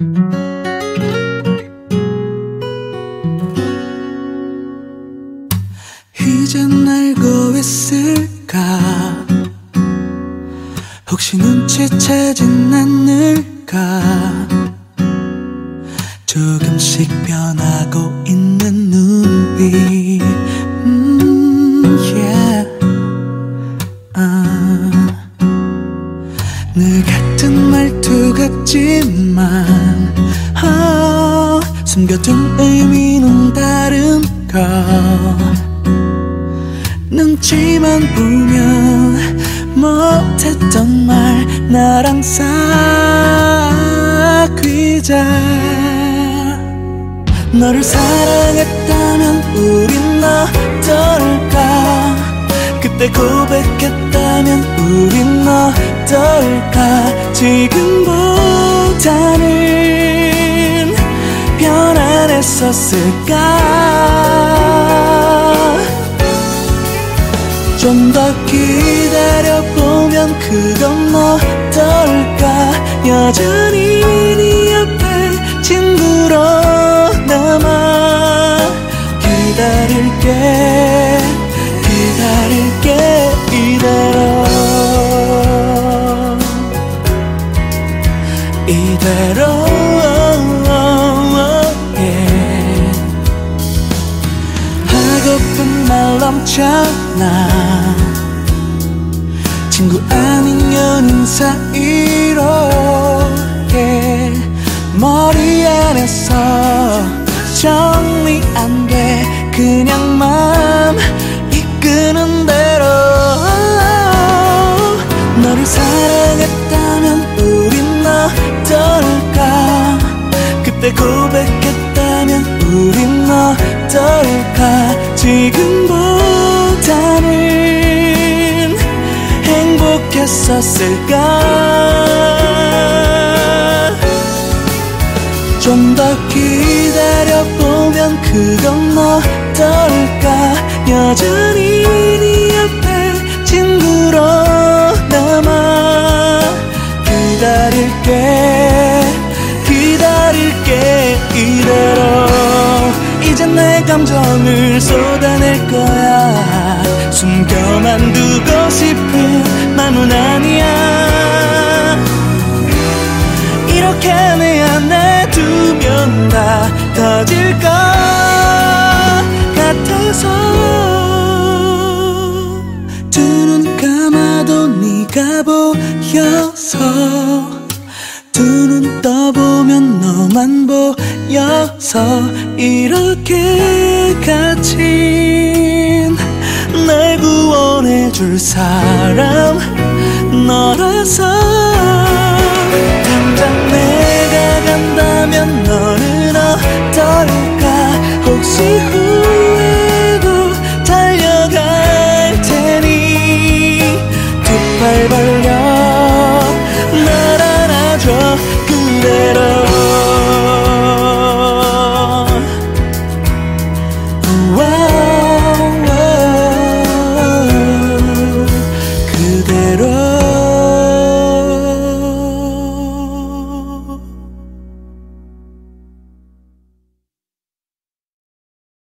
이젠 알고 있을까? 혹시 눈치채진 않을까? 조금씩 변하고 있는 눈빛 yeah. 늘 같은 말투 같지만 숨겨둔 의미는 다른가? 눈치만 보면 못했던 말 나랑 사귀자. 너를 사랑했다면 우린 어떨까? 그때 고백했다면 우린 어떨까? 지금보다는 편안했었을까? 좀 더 기다려보면 그건 어떨까? 여전히 네 옆에 친구로 남아 기다릴게 이대로 yeah. 하고픈 말 넘쳐나 친구 아닌 연인 사이로 yeah. 머리 안에서 정리 안 돼 그냥 맘 이끄는 대로. 너를 사랑했다면 우린 어떨까? 그때 고백했다면 우린 어떨까? 지금보다는 행복했었을까? 좀 더 기다려보면 그건 어떨까? 여전히 네 옆에 친구로 남아 기다릴게 이대로. 이젠 내 감정을 쏟아낼 거야. 숨겨만 두고 싶은 맘은 아니야. 이렇게 내 안에 두면 다 터질 것 같아서 두 눈 감아도 네가 보여서 두 눈 떠보면 너만 보여서 이렇게 갇힌 날 구원해줄 사람